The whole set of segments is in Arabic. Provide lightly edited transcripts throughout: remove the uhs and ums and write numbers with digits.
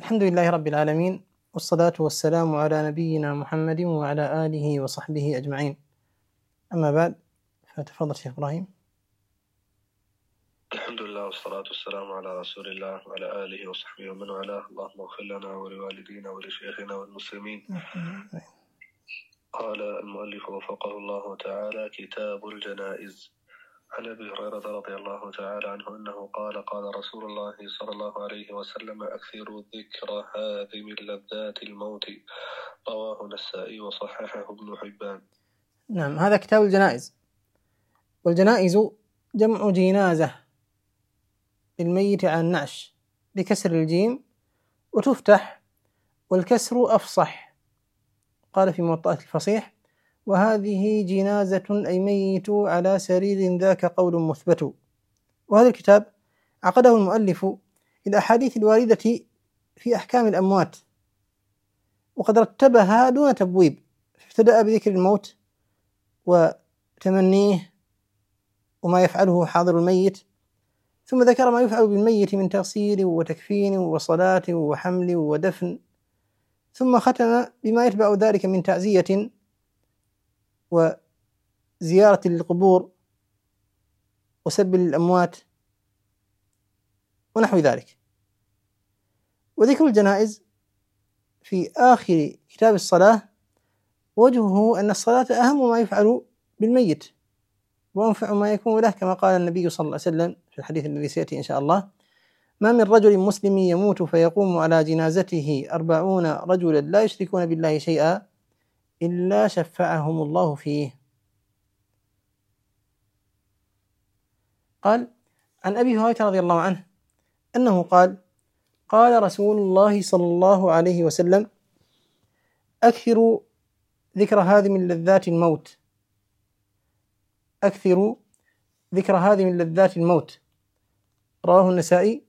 الحمد لله رب العالمين، والصلاة والسلام على نبينا محمد وعلى آله وصحبه أجمعين. أما بعد، فتفضل شيخ إبراهيم. الحمد لله والصلاة والسلام على رسول الله وعلى آله وصحبه ومن والاه. اللهم اغفر لنا ولوالدينا ولشيخنا والمسلمين. قال المؤلف وفقه الله تعالى: كتاب الجنائز. عن أبي هريرة رضي الله تعالى عنه أنه قال: قال رسول الله صلى الله عليه وسلم: أكثروا ذكر هادم لذات الموت. رواه النسائي وصححه ابن حبان. نعم، هذا كتاب الجنائز، والجنائز جمع جنازة بالميت عن النعش بكسر الجيم وتفتح، والكسر أفصح. قال في موطأة الفصيح: وهذه جنازة أي ميت على سرير ذاك قول مثبت. وهذا الكتاب عقده المؤلف الأحاديث الواردة في أحكام الأموات، وقد رتبها دون تبويب، فابتدأ بذكر الموت وتمنيه وما يفعله حاضر الميت، ثم ذكر ما يفعل بالميت من تغسيل وتكفين وصلاة وحمل ودفن، ثم ختم بما يتبع ذلك من تعزية وزيارة للقبور وسب للأموات ونحو ذلك. وذكر الجنائز في آخر كتاب الصلاة وجهه أن الصلاة أهم ما يفعل بالميت وأنفع ما يكون له، كما قال النبي صلى الله عليه وسلم في الحديث الذي سيأتي إن شاء الله: ما من رجل مسلم يموت فيقوم على جنازته 40 رجلا لا يشركون بالله شيئا إلا شفعهم الله فيه. قال عن أبي هريرة رضي الله عنه أنه قال: قال رسول الله صلى الله عليه وسلم: أكثروا ذكر هذه من لذات الموت. أكثروا ذكر هذه من لذات الموت. رواه النسائي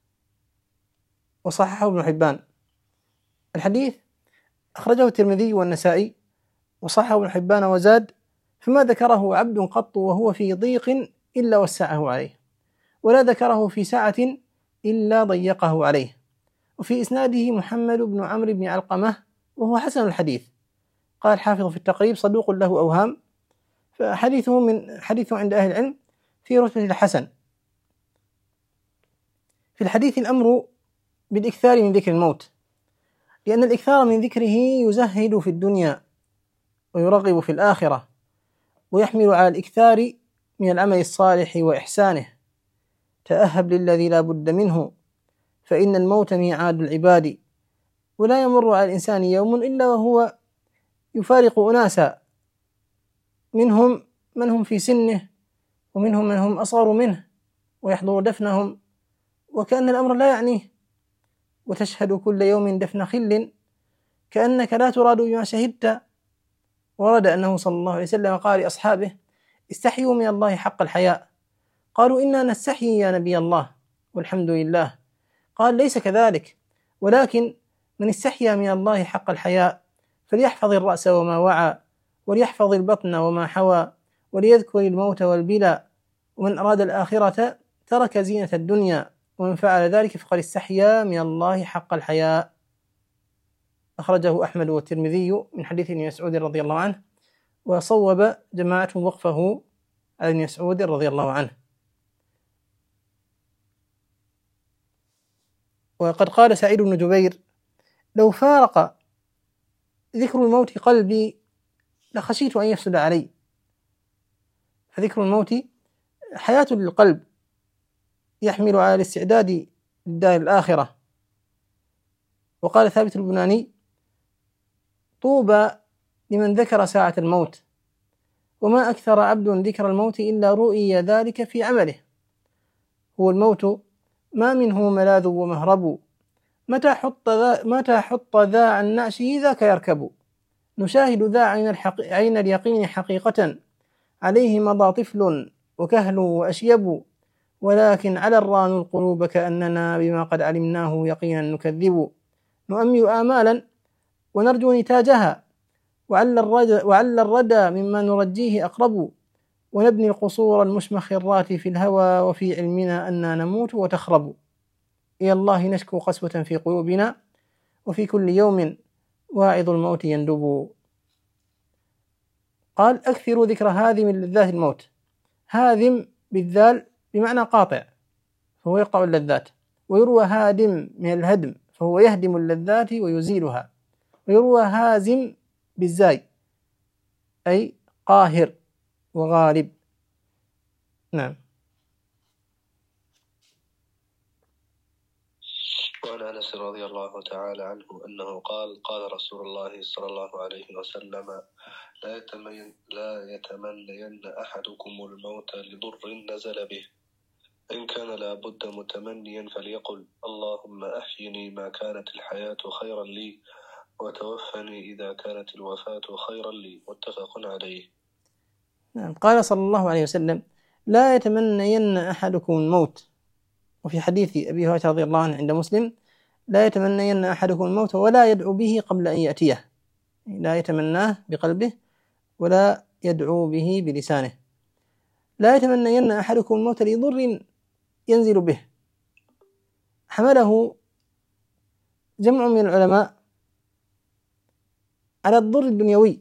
وصححه ابن حبان. الحديث أخرجه الترمذي والنسائي وصححه ابن حبان وزاد: فما ذكره عبد قط وهو في ضيق إلا وسعه عليه، ولا ذكره في سعة إلا ضيقه عليه. وفي إسناده محمد بن عمرو بن علقمة وهو حسن الحديث. قال الحافظ في التقريب: صدوق له أوهام، فحديثه من حديثه عند أهل العلم في رتبة الحسن. في الحديث الأمر بالإكثار من ذكر الموت، لأن الإكثار من ذكره يزهد في الدنيا ويرغب في الآخرة، ويحمل على الإكثار من العمل الصالح وإحسانه. تأهب للذي لا بد منه، فإن الموت ميعاد العباد، ولا يمر على الإنسان يوم إلا وهو يفارق أناسا، منهم من هم في سنه ومنهم من هم أصغر منه، ويحضر دفنهم وكأن الأمر لا يعنيه، وتشهد كل يوم دفن خل كأنك لا تراد بما شهدت. ورد أنه صلى الله عليه وسلم قال لأصحابه: استحيوا من الله حق الحياء. قالوا: إنا نستحيي يا نبي الله، والحمد لله. قال: ليس كذلك، ولكن من استحيا من الله حق الحياء فليحفظ الرأس وما وعى، وليحفظ البطن وما حوى، وليذكر الموت والبلى، ومن أراد الآخرة ترك زينة الدنيا، ومن فعل ذلك فقد استحيا من الله حق الحياء. أخرجه أحمد والترمذي من حديث ابن مسعود رضي الله عنه، وصوب جماعة وقفه على ابن مسعود رضي الله عنه. وقد قال سعيد بن جبير: لو فارق ذكر الموت قلبي لخشيت أن يفسد علي. فذكر الموت حياة للقلب، يحمل على الاستعداد للدار الآخرة. وقال ثابت البناني: طوبى لمن ذكر ساعة الموت، وما أكثر عبد ذكر الموت إلا رؤي ذلك في عمله. هو الموت ما منه ملاذ ومهرب، متى حط ذا عن نعشه ذاك يركب. نشاهد ذا عين اليقين حقيقة، عليه مضى طفل وكهل وأشيب، ولكن على الران القلوب كأننا بما قد علمناه يقينا نكذب. نؤمل آمالا ونرجو نتاجها، وعل الردى مما نرجيه أقرب، ونبني القصور المشمخرات في الهوى، وفي علمنا أننا نموت وتخرب. إلى الله نشكو قسوة في قلوبنا، وفي كل يوم واعظ الموت يندب. قال أكثروا ذكر هاذم لذات الموت. هاذم بالذال بمعنى قاطع، فهو يقطع اللذات. ويروى هادم من الهدم، فهو يهدم اللذات ويزيلها. ويروى هازم بالزاي، أي قاهر وغالب. نعم. وعن أنس رضي الله تعالى عنه أنه قال قال رسول الله صلى الله عليه وسلم لا يتمنين أحدكم الموت لضر نزل به، إن كان لابد متمنيا فليقل اللهم أحيني ما كانت الحياة خيرا لي وتوفني إذا كانت الوفاة خيرا لي، متفق عليه. نعم. قال صلى الله عليه وسلم لا يتمنين أحدكم الموت. وفي حديث أبي هريرة رضي الله عنه عند مسلم لا يتمنين أحدكم الموت ولا يدعو به قبل أن يأتيه، لا يتمناه بقلبه ولا يدعو به بلسانه. لا يتمنين أحدكم الموت لضر ينزل به، حمله جمع من العلماء على الضر الدنيوي.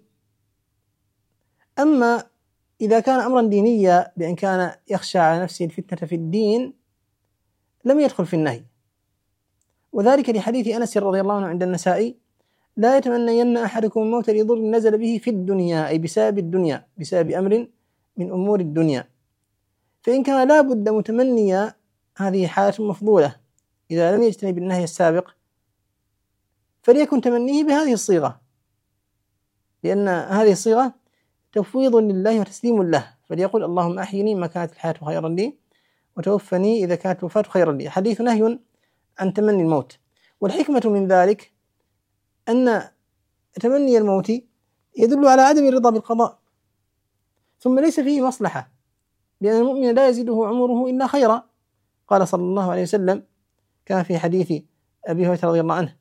أما إذا كان أمرا دينيا بأن كان يخشى على نفسه الفتنة في الدين لم يدخل في النهي، وذلك لحديث أنس رضي الله عنه عند النسائي لا يتمنين أحدكم الموت لضر نزل به في الدنيا، أي بسبب الدنيا، بسبب أمر من أمور الدنيا. فإن كان لا بد متمنيا هذه حالة مفضولة إذا لم يجتنب النهي السابق، فليكن تمنيه بهذه الصيغة، لأن هذه الصيغة تفويض لله وتسليم له. فليقول اللهم أحيني ما كانت الحياة خيرا لي وتوفني إذا كانت الوفاة خيرا لي. حديث نهي عن تمني الموت. والحكمة من ذلك أن تمني الموت يدل على عدم الرضا بالقضاء، ثم ليس فيه مصلحة، لأن المؤمن لا يزيده عمره إلا خيرا. قال صلى الله عليه وسلم كان في حديث أبي هريرة رضي الله عنه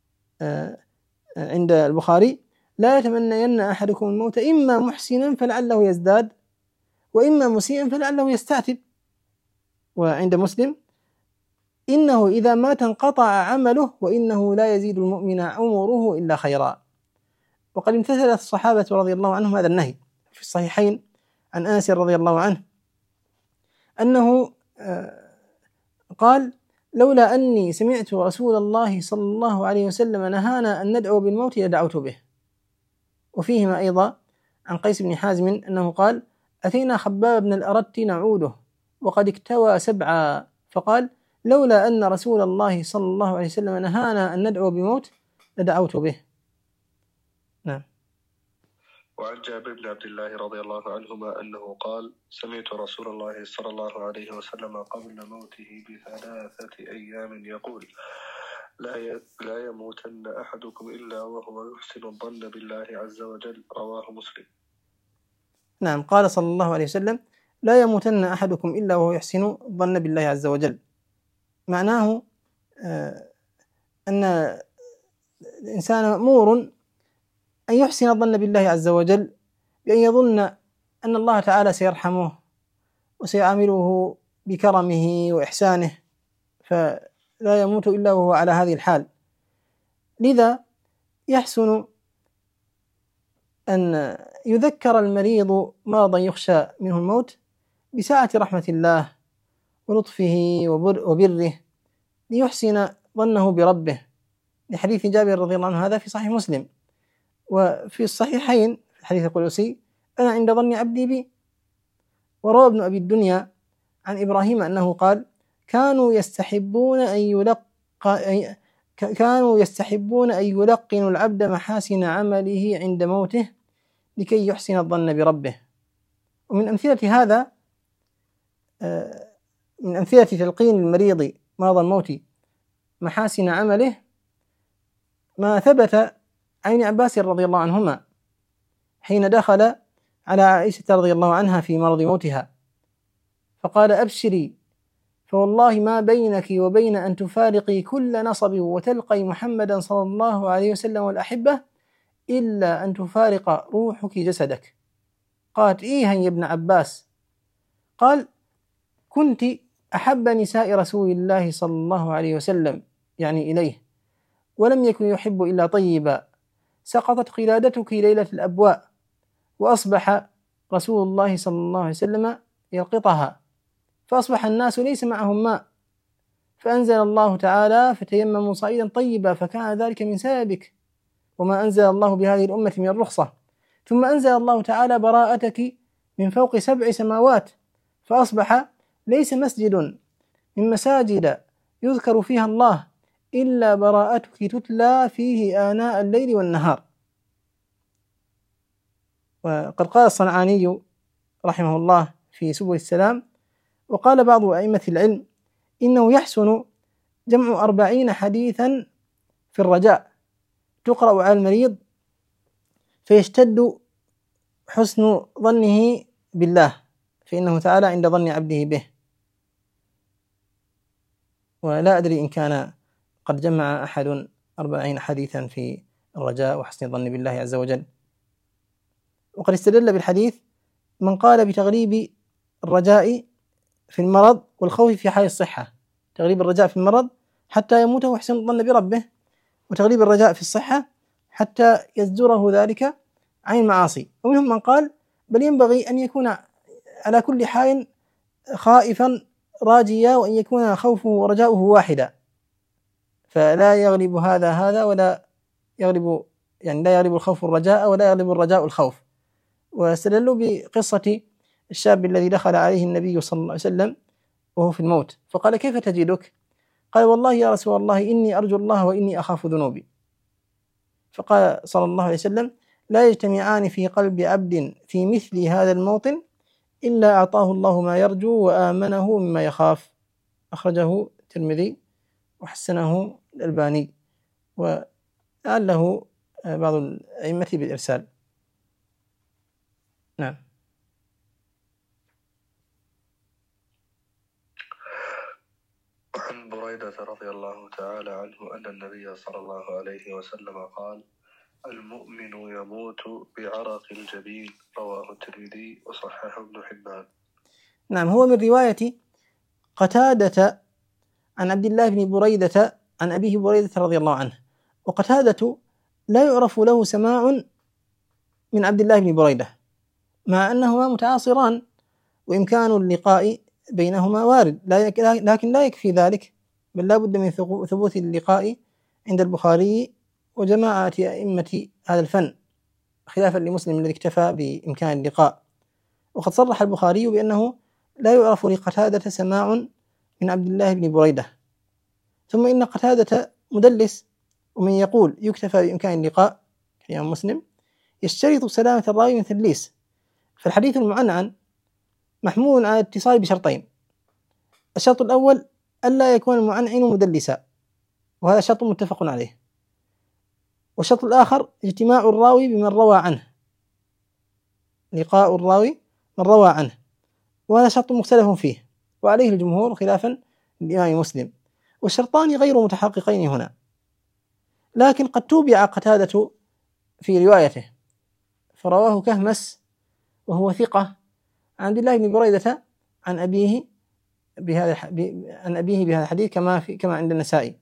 عند البخاري لا يتمنين أحدكم الموت إما محسنا فلعله يزداد وإما مسيئا فلعله يستعتب. وعند مسلم إنه إذا مات انقطع عمله وإنه لا يزيد المؤمن عمره إلا خيرا. وقد امتثل الصحابة رضي الله عنهم هذا النهي. في الصحيحين عن أنس رضي الله عنه أنه قال لولا أني سمعت رسول الله صلى الله عليه وسلم نهانا أن ندعو بالموت لدعوت به. وفيهما أيضا عن قيس بن حازم أنه قال أتينا خباب بن الأرت نعوده وقد اكتوى 7 فقال لولا أن رسول الله صلى الله عليه وسلم نهانا أن ندعو بموت لدعوت به. نعم. وعن جابر بن عبد الله رضي الله عنهما أنه قال سمعت رسول الله صلى الله عليه وسلم قبل موته ب3 أيام يقول لا يموتن أحدكم إلا وهو يحسن الظن بالله عز وجل، رواه مسلم. نعم. قال صلى الله عليه وسلم لا يموتن أحدكم إلا وهو يحسن الظن بالله عز وجل. معناه أن الإنسان مأمور أن يحسن الظن بالله عز وجل بأن يظن أن الله تعالى سيرحمه وسيعامله بكرمه وإحسانه، فلا يموت إلا وهو على هذه الحال. لذا يحسن أن يذكر المريض مرضا يخشى منه الموت بسعة رحمة الله ولطفه وبره ليحسن ظنه بربه، لحديث جابر رضي الله عنه هذا في صحيح مسلم. وفي الصحيحين في الحديث القدسي أنا عند ظن عبدي بي. وروى ابن أبي الدنيا عن إبراهيم أنه قال كانوا يستحبون أن يلقنوا العبد محاسن عمله عند موته لكي يحسن الظن بربه. ومن أمثلة هذا من أمثلة تلقين المريض مرض الموت محاسن عمله ما ثبت عن ابن عباس رضي الله عنهما حين دخل على عائشة رضي الله عنها في مرض موتها فقال أبشري فوالله ما بينك وبين أن تفارقي كل نصب وتلقي محمدا صلى الله عليه وسلم والأحبة إلا أن تفارق روحك جسدك. قالت إيها يا ابن عباس؟ قال كنت أحب نساء رسول الله صلى الله عليه وسلم يعني إليه، ولم يكن يحب إلا طيبا، سقطت قلادتك ليلة الأبواء، وأصبح رسول الله صلى الله عليه وسلم يلقطها، فأصبح الناس ليس معهم ماء، فأنزل الله تعالى فتيمموا صعيدا طيبا، فكان ذلك من سببك، وما أنزل الله بهذه الأمة من الرخصة. ثم أنزل الله تعالى براءتك من فوق 7 سماوات، فأصبح ليس مسجد من مساجد يذكر فيها الله إلا براءتك تتلى فيه آناء الليل والنهار. وقد قال الصنعاني رحمه الله في سبل السلام: وقال بعض أئمة العلم إنه يحسن جمع 40 حديثا في الرجاء تقرأ على المريض فيشتد حسن ظنه بالله، فإنه تعالى عند ظن عبده به. ولا أدري إن كان قد جمع أحد 40 حديثا في الرجاء وحسن الظن بالله عز وجل. وقد استدل بالحديث من قال بتغليب الرجاء في المرض والخوف في حال الصحة، تغليب الرجاء في المرض حتى يموت ويحسن الظن بربه، وتغليب الرجاء في الصحة حتى يزجره ذلك عن المعاصي. ومنهم من قال بل ينبغي أن يكون على كل حال خائفا راجيا، وأن يكون خوفه ورجاؤه واحدا، فلا يغلب هذا ولا يغلب، يعني لا يغلب الخوف الرجاء ولا يغلب الرجاء الخوف. واستدلوا بقصة الشاب الذي دخل عليه النبي صلى الله عليه وسلم وهو في الموت، فقال: كيف تجدك؟ قال: والله يا رسول الله إني أرجو الله وإني أخاف ذنوبي. فقال صلى الله عليه وسلم: لا يجتمعان في قلب عبد في مثل هذا الموطن إلا أعطاه الله ما يرجو وآمنه مما يخاف. أخرجه الترمذي وحسنه الألباني، ولعله بعض الأئمة بالإرسال. نعم. عن بريدة رضي الله تعالى عنه أن النبي صلى الله عليه وسلم قال: المؤمن يموت بعرق الجبين، رواه الترمذي وصححه ابن حبان. نعم، هو من رواية قتادة عن عبد الله بن بريدة عن أبيه بريدة رضي الله عنه، وقتادة لا يعرف له سماع من عبد الله بن بريدة، مع أنهما متعاصران وإمكان اللقاء بينهما وارد، لكن لا يكفي ذلك، بل لا بد من ثبوت اللقاء عند البخاري وجماعة أئمة هذا الفن، خلافا لمسلم الذي اكتفى بإمكان اللقاء. وقد صرح البخاري بأنه لا يعرف لقتادة سماع من عبد الله بن بريدة. ثم إن قتادة مدلس، ومن يقول يكتفى بإمكان اللقاء كالإمام مسلم يشترط سلامة الراوي من تدليس، فالحديث المعنعن محمول على الاتصال بشرطين: الشرط الأول ألا يكون المعنعن مدلسا، وهذا شرط متفق عليه، والشرط الآخر اجتماع الراوي بمن روى عنه، لقاء الراوي من روى عنه، وهذا شرط مختلف فيه وعليه الجمهور خلافا للإمام مسلم، والشرطان غير متحققين هنا. لكن قد توبع قتادة في روايته فرواه كهمس وهو ثقة عن عبد الله بن بريدة عن أبيه بهذا الحديث كما عند النسائي: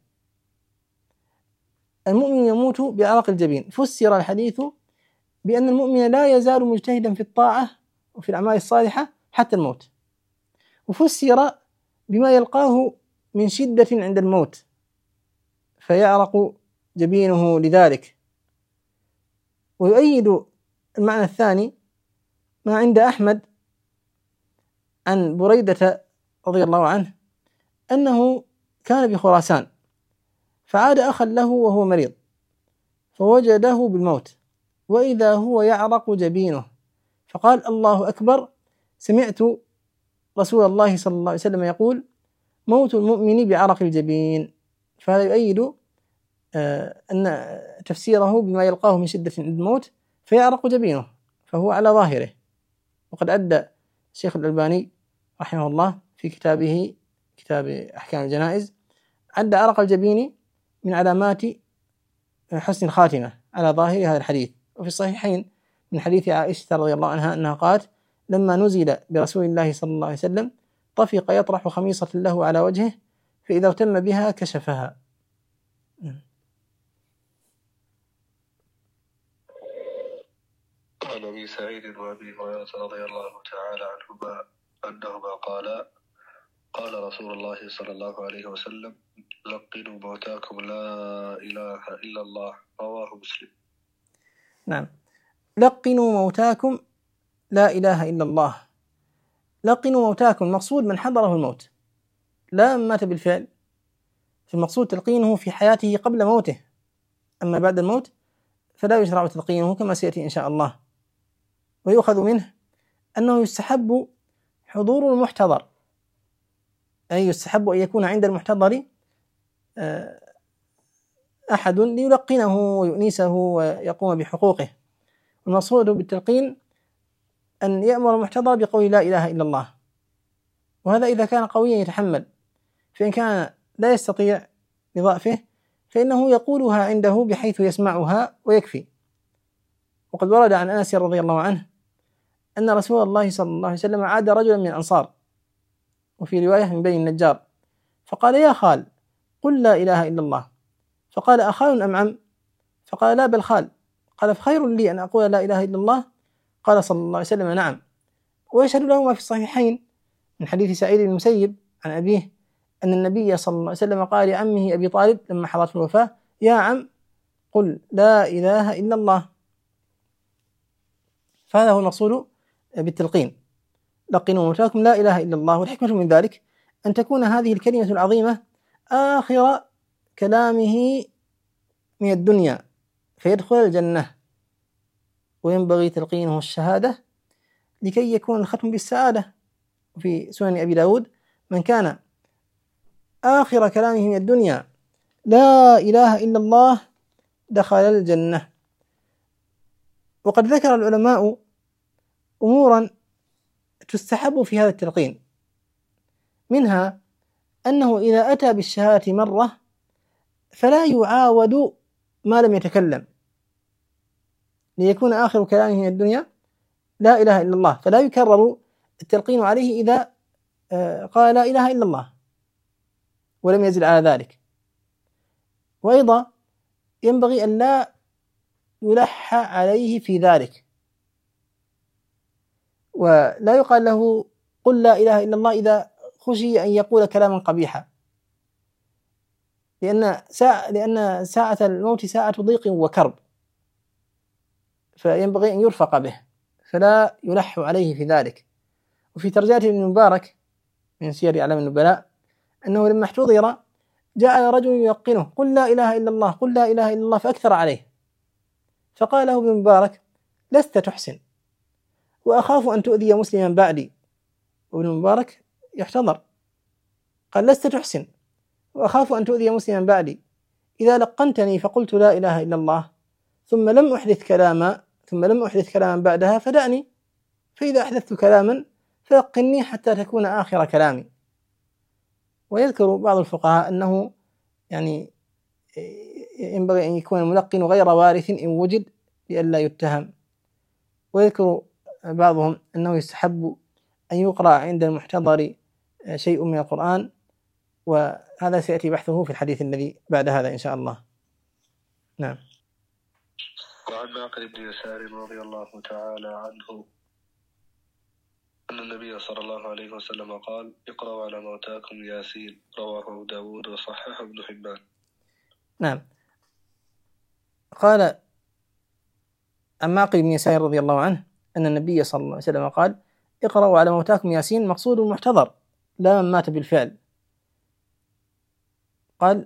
المؤمن يموت بعرق الجبين. فسر الحديث بأن المؤمن لا يزال مجتهدا في الطاعة وفي الأعمال الصالحة حتى الموت، وفسر بما يلقاه من شدة عند الموت فيعرق جبينه لذلك. ويؤيد المعنى الثاني ما عند أحمد عن بريدة رضي الله عنه أنه كان بخراسان فعاد أخا له وهو مريض فوجده بالموت وإذا هو يعرق جبينه، فقال: الله أكبر، سمعت رسول الله صلى الله عليه وسلم يقول: موت المؤمن بعرق الجبين. فهذا يؤيد أن تفسيره بما يلقاه من شدة عند الموت فيعرق جبينه، فهو على ظاهره. وقد أدى الشيخ الألباني رحمه الله في كتاب أحكام الجنائز عد عرق الجبين من علامات حسن الخاتمة على ظاهر هذا الحديث. وفي الصحيحين من حديث عائشة رضي الله عنها أنها قالت: لما نزل برسول الله صلى الله عليه وسلم طفق يطرح خميصة له على وجهه فإذا اغتم بها كشفها. وعن أبي سعيد وأبي هريرة رضي الله تعالى عنهما أنهما قالا قال رسول الله صلى الله عليه وسلم لقنوا موتاكم لا إله إلا الله رواه مسلم. نعم، لقنوا موتاكم لا إله إلا الله. لقنوا موتاكم، المقصود من حضره الموت، لا من مات بالفعل، فالمقصود تلقينه في حياته قبل موته، أما بعد الموت فلا يشرع تلقينه كما سيأتي إن شاء الله. ويؤخذ منه أنه يستحب حضور المحتضر، أي يستحب أن يكون عند المحتضر أحد ليلقنه ويؤنسه ويقوم بحقوقه. والمقصود بالتلقين أن يأمر المحتضر بقول لا إله إلا الله، وهذا إذا كان قويا يتحمل، فإن كان لا يستطيع لضعفه فإنه يقولها عنده بحيث يسمعها ويكفي. وقد ورد عن أنس رضي الله عنه أن رسول الله صلى الله عليه وسلم عاد رجلا من الأنصار، وفي رواية من بني النجار، فقال يا خال قل لا إله إلا الله، فقال أخال أم عم؟ فقال لا بل خال. قال فخير لي أن أقول لا إله إلا الله؟ قال صلى الله عليه وسلم نعم. ويشهد له ما في الصحيحين من حديث سعيد بن المسيب عن أبيه أن النبي صلى الله عليه وسلم قال لعمه أبي طالب لما حضرته الوفاة يا عم قل لا إله إلا الله. فهذا هو المقصود بالتلقين، لقنوا موتاكم لا إله إلا الله. والحكمة من ذلك أن تكون هذه الكلمة العظيمة آخر كلامه من الدنيا فيدخل الجنة، وينبغي تلقينه الشهادة لكي يكون الختم بالسعادة. وفي سنن أبي داود من كان آخر كلامه من الدنيا لا إله إلا الله دخل الجنة. وقد ذكر العلماء أمورا تستحب في هذا التلقين، منها أنه إذا أتى بالشهادة مرة فلا يعاود ما لم يتكلم، ليكون آخر كلامه من الدنيا لا إله إلا الله، فلا يكرر التلقين عليه إذا قال لا إله إلا الله ولم يزل على ذلك. وأيضا ينبغي أن لا يلح عليه في ذلك، ولا يقال له قل لا إله إلا الله إذا خشي أن يقول كلاما قبيحا، لأن ساعة الموت ساعة ضيق وكرب، فينبغي أن يرفق به فلا يلح عليه في ذلك. وفي ترجمة ابن المبارك من سير أعلام النبلاء أنه لما احتضر جاء رجل يلقنه قل لا إله إلا الله قل لا إله إلا الله، فأكثر عليه، فقال له ابن المبارك لست تحسن وأخاف أن تؤذي مسلما بعدي. وابن المبارك يحتضر قال لست تحسن وأخاف أن تؤذي مسلما بعدي، إذا لقنتني فقلت لا إله إلا الله ثم لم أحدث كلاما بعدها فدعني، فإذا أحدثت كلاما فلقني حتى تكون آخر كلامي. ويذكر بعض الفقهاء أنه يعني ينبغي أن يكون الملقن غير وارث إن وجد لئلا يتهم. ويذكر بعضهم أنه يستحب أن يقرأ عند المحتضر شيء من القرآن، وهذا سيأتي بحثه في الحديث الذي بعد هذا إن شاء الله. نعم. وعن معقل بن يسار رضي الله تعالى عنه أن النبي صلى الله عليه وسلم قال اقرأوا على موتاكم ياسين رواه أبو داود وصححه ابن حبان. نعم. قال عن معقل بن يسار رضي الله عنه أن النبي صلى الله عليه وسلم قال اقرأوا على موتاكم ياسين، مقصود المحتضر لا من مات بالفعل. قال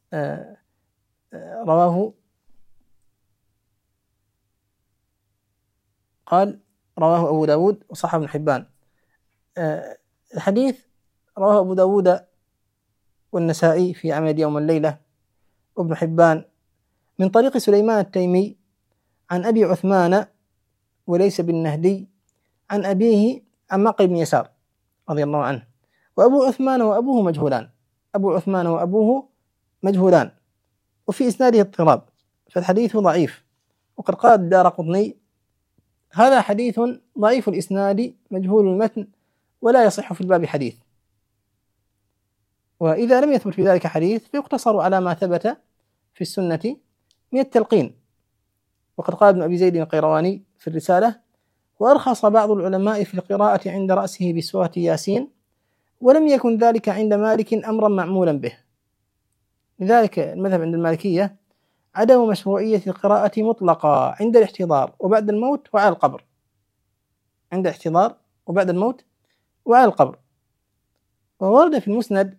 رواه أبو داود وصححه ابن حبان. الحديث رواه أبو داود والنسائي في عمل يوم الليلة وابن حبان من طريق سليمان التيمي عن أبي عثمان وليس بالنهدي عن أبيه عن معقل بن يسار رضي الله عنه. وأبو عثمان وأبوه مجهولان، وفي إسناده اضطراب، فالحديث ضعيف. وقد قال الدارقطني هذا حديث ضعيف الإسناد مجهول المتن ولا يصح في الباب حديث. وإذا لم يثبت في ذلك حديث فيقتصر على ما ثبت في السنة من التلقين. وقد قال ابن أبي زيد القيرواني في الرسالة وأرخص بعض العلماء في القراءة عند رأسه بسورة ياسين، ولم يكن ذلك عند مالك أمرا معمولا به. لذلك المذهب عند المالكية عدم مشروعية القراءة مطلقة عند الاحتضار وبعد الموت وعلى القبر، عند الاحتضار وبعد الموت وعلى القبر. وورد في المسند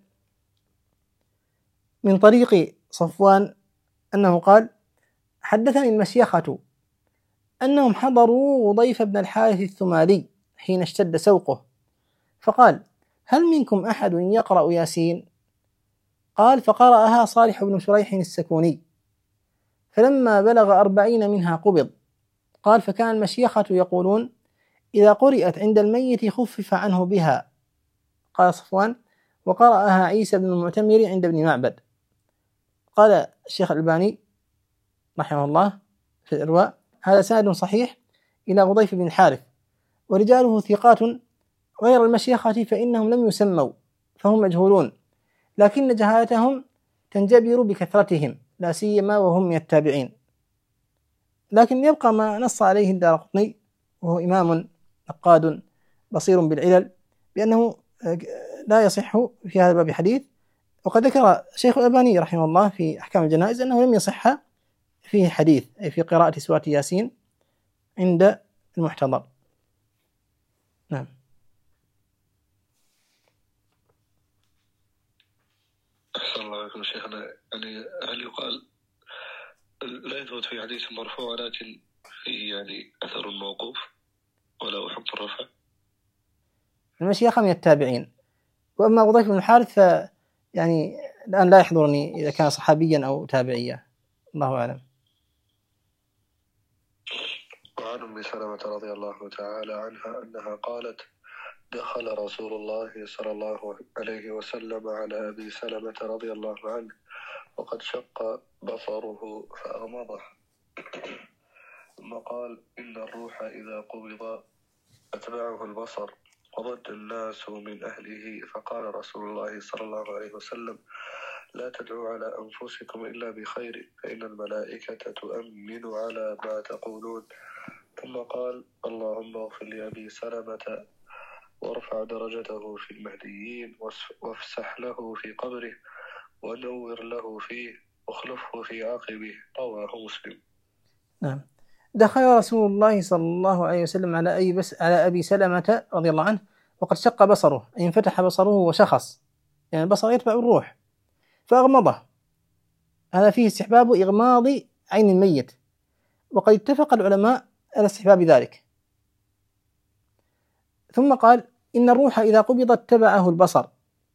من طريق صفوان أنه قال: حدثني المشيخة أنهم حضروا وضيف بن الحارث الثمالي حين اشتد سوقه، فقال: هل منكم أحد يقرأ ياسين؟ قال: فقرأها صالح بن شريح السكوني، فلما بلغ 40 منها قبض. قال: فكان المشيخة يقولون: إذا قرأت عند الميت خفف عنه بها. قال صفوان: وقرأها عيسى بن المعتمر عند ابن معبد. قال الشيخ الألباني رحمه الله في الإرواء: هذا سند صحيح إلى غضيف بن الحارث، ورجاله ثقات غير المشيخة فإنهم لم يسموا فهم مجهولون، لكن جهالتهم تنجبر بكثرتهم لا سيما وهم من التابعين. لكن يبقى ما نص عليه الدارقطني، وهو إمام نقاد بصير بالعلل، بأنه لا يصح في هذا الباب حديث. وقد ذكر شيخ الألباني رحمه الله في أحكام الجنائز أنه لم يصح فيه حديث أي في قراءة سورة ياسين عند المحتضر. نعم. أحسن الله عليكم شيخنا. يعني هل يقال لا يثبت في حديث مرفوع ولكن فيه يعني أثر موقوف ولا حكم الرفع؟ المشيخة من التابعين، وأما غضيف بن الحارث يعني الآن لا يحضرني إذا كان صحابيا أو تابعيا، الله أعلم. وعن أم سلمة رضي الله تعالى عنها أنها قالت: دخل رسول الله صلى الله عليه وسلم على أبي سلمة رضي الله عنه وقد شق بصره فأغمضه، ثم قال: إن الروح إذا قبض أتبعه البصر، وضج الناس من أهله، فقال رسول الله صلى الله عليه وسلم: لا تدعوا على أنفسكم إلا بخير، فإن الملائكة تؤمن على ما تقولون. ثم قال: اللهم اغفر لأبي سلمة وارفع درجته في المهديين، وافسح له في قبره، ونور له فيه، واخلفه في عقبه. رواه مسلم. نعم. دخل رسول الله صلى الله عليه وسلم على أبي سلمة رضي الله عنه وقد شق بصره، أي انفتح بصره وشخص، يعني البصر يتبع الروح، فأغمضه. هذا فيه استحباب إغماض عين الميت، وقد اتفق العلماء على استحباب ذلك. ثم قال: إن الروح إذا قبضت تبعه البصر،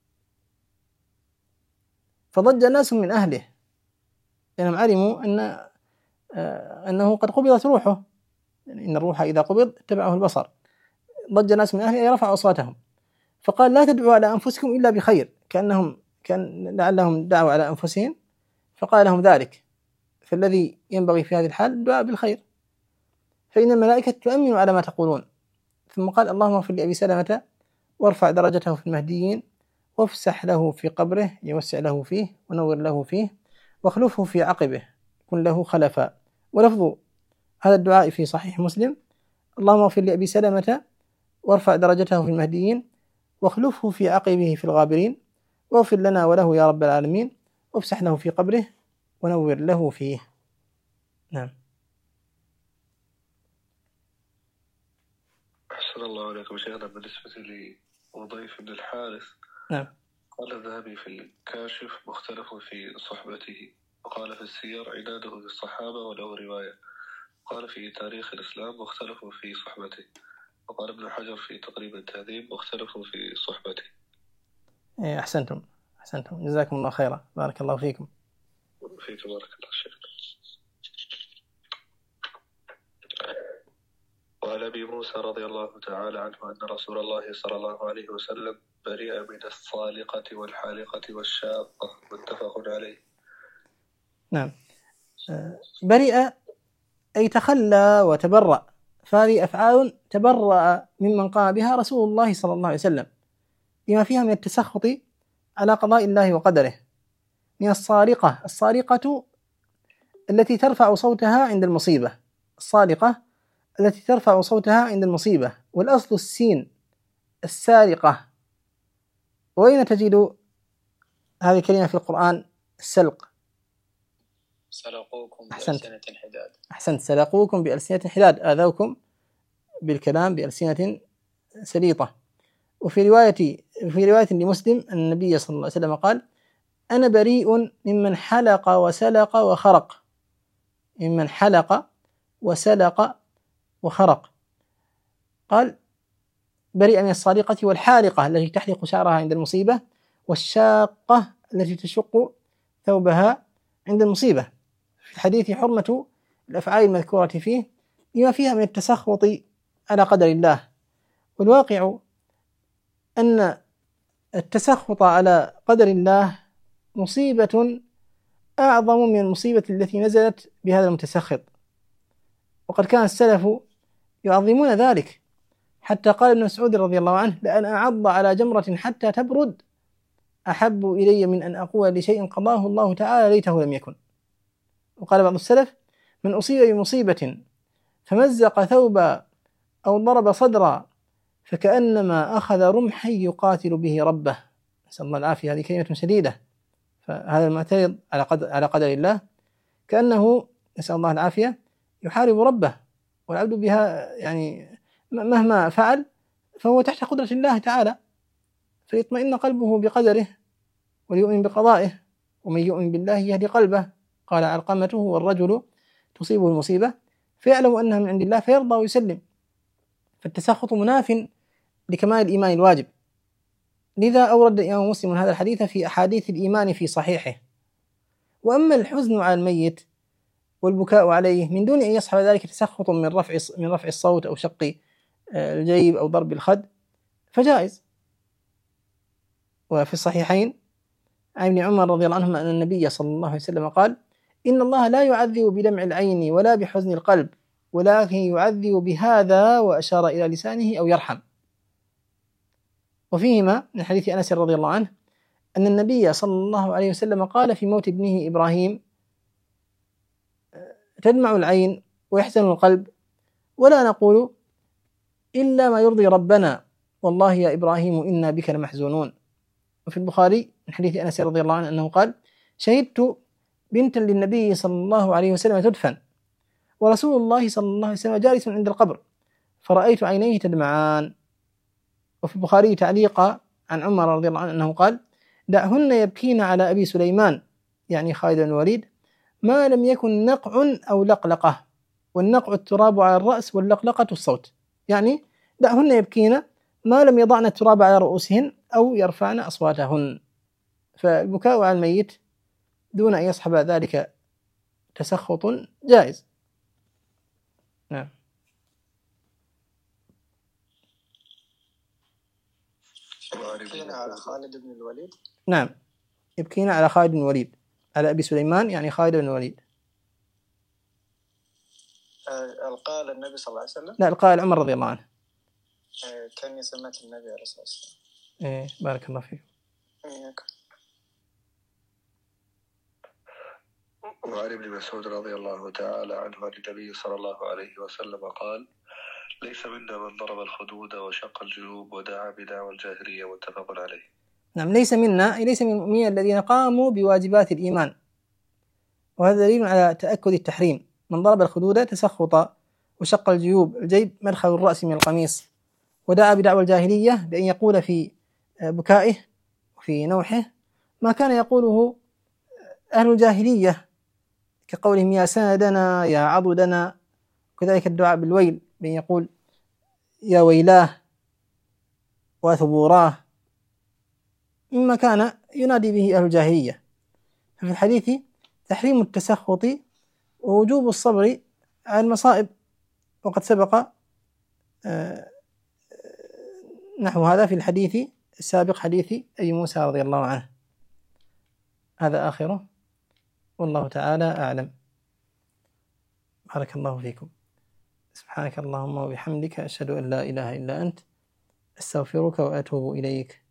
فضج ناس من أهله، لأنهم علموا أنه قد قبضت روحه. يعني إن الروح إذا قبض تبعه البصر، ضج ناس من أهله أي رفعوا أصواتهم. فقال: لا تدعوا على أنفسكم إلا بخير، كان لعلهم دعوا على أنفسهم فقال لهم ذلك. فالذي ينبغي في هذه الحال الدعاء بالخير، فإن الملائكة تؤمن على ما تقولون. ثم قال: اللهم اغفر لأبي سلمة وارفع درجته في المهديين، وافسح له في قبره، يوسع له فيه ونور له فيه، واخلفه في عقبه، كن له خلفا. ولفظ هذا الدعاء في صحيح مسلم: اللهم اغفر لأبي سلمة وارفع درجته في المهديين، واخلفه في عقبه في الغابرين، واغفر لنا وله يا رب العالمين، وافسح له في قبره ونور له فيه. نعم. أحسن الله عليكم شيخنا. بالنسبة لوضيف بن الحارث، نعم. قال الذهبي في الكاشف: مختلف في صحبته، وقال في السير: عناده في الصحابة وله رواية. قال في تاريخ الإسلام: مختلف في صحبته. وقال ابن حجر في تقريب التهذيب: مختلف في صحبته. أحسنتم جزاكم الله خيرا، بارك الله فيكم. فيك بارك الله شيخ. وعن أبي موسى رضي الله تعالى عنه أن رسول الله صلى الله عليه وسلم برئ من الصالقة والحالقة والشاقة، متفق عليه. نعم. برئ أي تخلى وتبرأ، فهذه أفعال تبرأ ممن قام بها رسول الله صلى الله عليه وسلم لما فيها من التسخط على قضاء الله وقدره. من الصارقة التي ترفع صوتها عند المصيبة. الصالقة التي ترفع صوتها عند المصيبة، والأصل السين السارقة. وأين تجد هذه الكلمة في القرآن؟ السلق. سلقوكم بألسنة حداد. أحسنت، سلقوكم بألسنة حداد، آذوكم بالكلام بألسنة سليطة. وفي رواية لمسلم أن النبي صلى الله عليه وسلم قال: أنا بريء ممن حلق وسلق وخرق. ممن حلق وسلق وخرق. قال: بريء من الصارقة والحالقة التي تحلق شعرها عند المصيبة، والشاقة التي تشق ثوبها عند المصيبة. في الحديث حرمة الأفعال المذكورة فيه لما فيها من التسخط على قدر الله. والواقع أن التسخط على قدر الله مصيبة أعظم من المصيبة التي نزلت بهذا المتسخط، وقد كان السلف يعظمون ذلك، حتى قال ابن مسعود رضي الله عنه: لأن أعض على جمرة حتى تبرد أحب إلي من أن أقول لشيء قضاه الله تعالى ليته لم يكن. وقال بعض السلف: من أصيب بمصيبة فمزق ثوبا أو ضرب صدرا فكأنما أخذ رمحا يقاتل به ربه. نسأل الله العافية. هذه كلمة شديدة. فهذا المعترض على قدر الله كأنه، نسأل الله العافية، يحارب ربه، والعبد بها يعني مهما فعل فهو تحت قدرة الله تعالى، فيطمئن قلبه بقدره وليؤمن بقضائه، ومن يؤمن بالله يهدي قلبه. قال علقمته: والرجل تصيبه المصيبة فيعلم أنها من عند الله فيرضى ويسلم. فالتسخط مناف لكمال الإيمان الواجب. لذا أورد الإمام مسلم هذا الحديث في أحاديث الإيمان في صحيحه. وأما الحزن على الميت والبكاء عليه من دون أن يصحب ذلك تسخط من رفع الصوت أو شق الجيب أو ضرب الخد فجائز. وفي الصحيحين عن ابن عمر رضي الله عنهما أن النبي صلى الله عليه وسلم قال: إن الله لا يعذب بدمع العين ولا بحزن القلب، ولكن يعذب بهذا، وأشار إلى لسانه، أو يرحم. وفيهما من حديث أنس رضي الله عنه أن النبي صلى الله عليه وسلم قال في موت ابنه إبراهيم: تدمع العين ويحزن القلب ولا نقول إلا ما يرضي ربنا، والله يا إبراهيم إنا بك لمحزونون. وفي البخاري من حديث أنس رضي الله عنه أنه قال: شهدت بنتا للنبي صلى الله عليه وسلم تدفن، ورسول الله صلى الله عليه وسلم جالس عند القبر، فرأيت عينيه تدمعان. وفي البخاري تعليقا عن عمر رضي الله عنه أنه قال: دعهن يبكين على أبي سليمان، يعني خالد بن الوليد، ما لم يكن نقع أو لقلقة، والنقع التراب على الرأس، واللقلقة الصوت، يعني دعهن يبكين ما لم يضعن التراب على رؤوسهن أو يرفعن أصواتهن. فالبكاء على الميت دون أن يصحب ذلك تسخط جائز. نعم. يبكين على خالد بن الوليد. نعم، يبكين على خالد بن الوليد، على أبي سليمان يعني خالد بن الوليد. قال النبي صلى الله عليه وسلم؟ لا، قال عمر رضي الله عنه. كان سمعت النبي عليه الصلاة والسلام. بارك الله فيك. وعن ابن مسعود رضي الله تعالى عنه عن النبي صلى الله عليه وسلم قال: ليس منا من ضرب الخدود وشق الجيوب ودعا بدعوى الجاهلية، متفق عليه. نعم، ليس منا أي ليس من المؤمنين الذين قاموا بواجبات الإيمان، وهذا دليل على تأكد التحريم. من ضرب الخدود تسخط، وشق الجيب مدخل الرأس من القميص، ودعا بدعوى الجاهلية بأن يقول في بكائه وفي نوحه ما كان يقوله أهل الجاهلية، كقولهم يا سندنا يا عضدنا، وكذلك الدعاء بالويل بأن يقول يا ويلاه وثبوراه، مما كان ينادي به أهل الجاهلية. ففي الحديث تحريم التسخط ووجوب الصبر على المصائب، وقد سبق نحو هذا في الحديث السابق، حديث أبي موسى رضي الله عنه. هذا آخره، والله تعالى أعلم. بارك الله فيكم. سبحانك اللهم وبحمدك، أشهد أن لا إله إلا أنت، أستغفرك وأتوب إليك.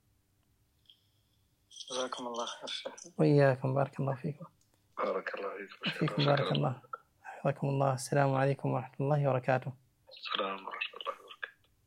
جزاكم الله خير. وإياكم، بارك الله فيكم. بارك الله فيكم. بارك الله. حفظكم الله. السلام عليكم ورحمة الله وبركاته. السلام ورحمة الله.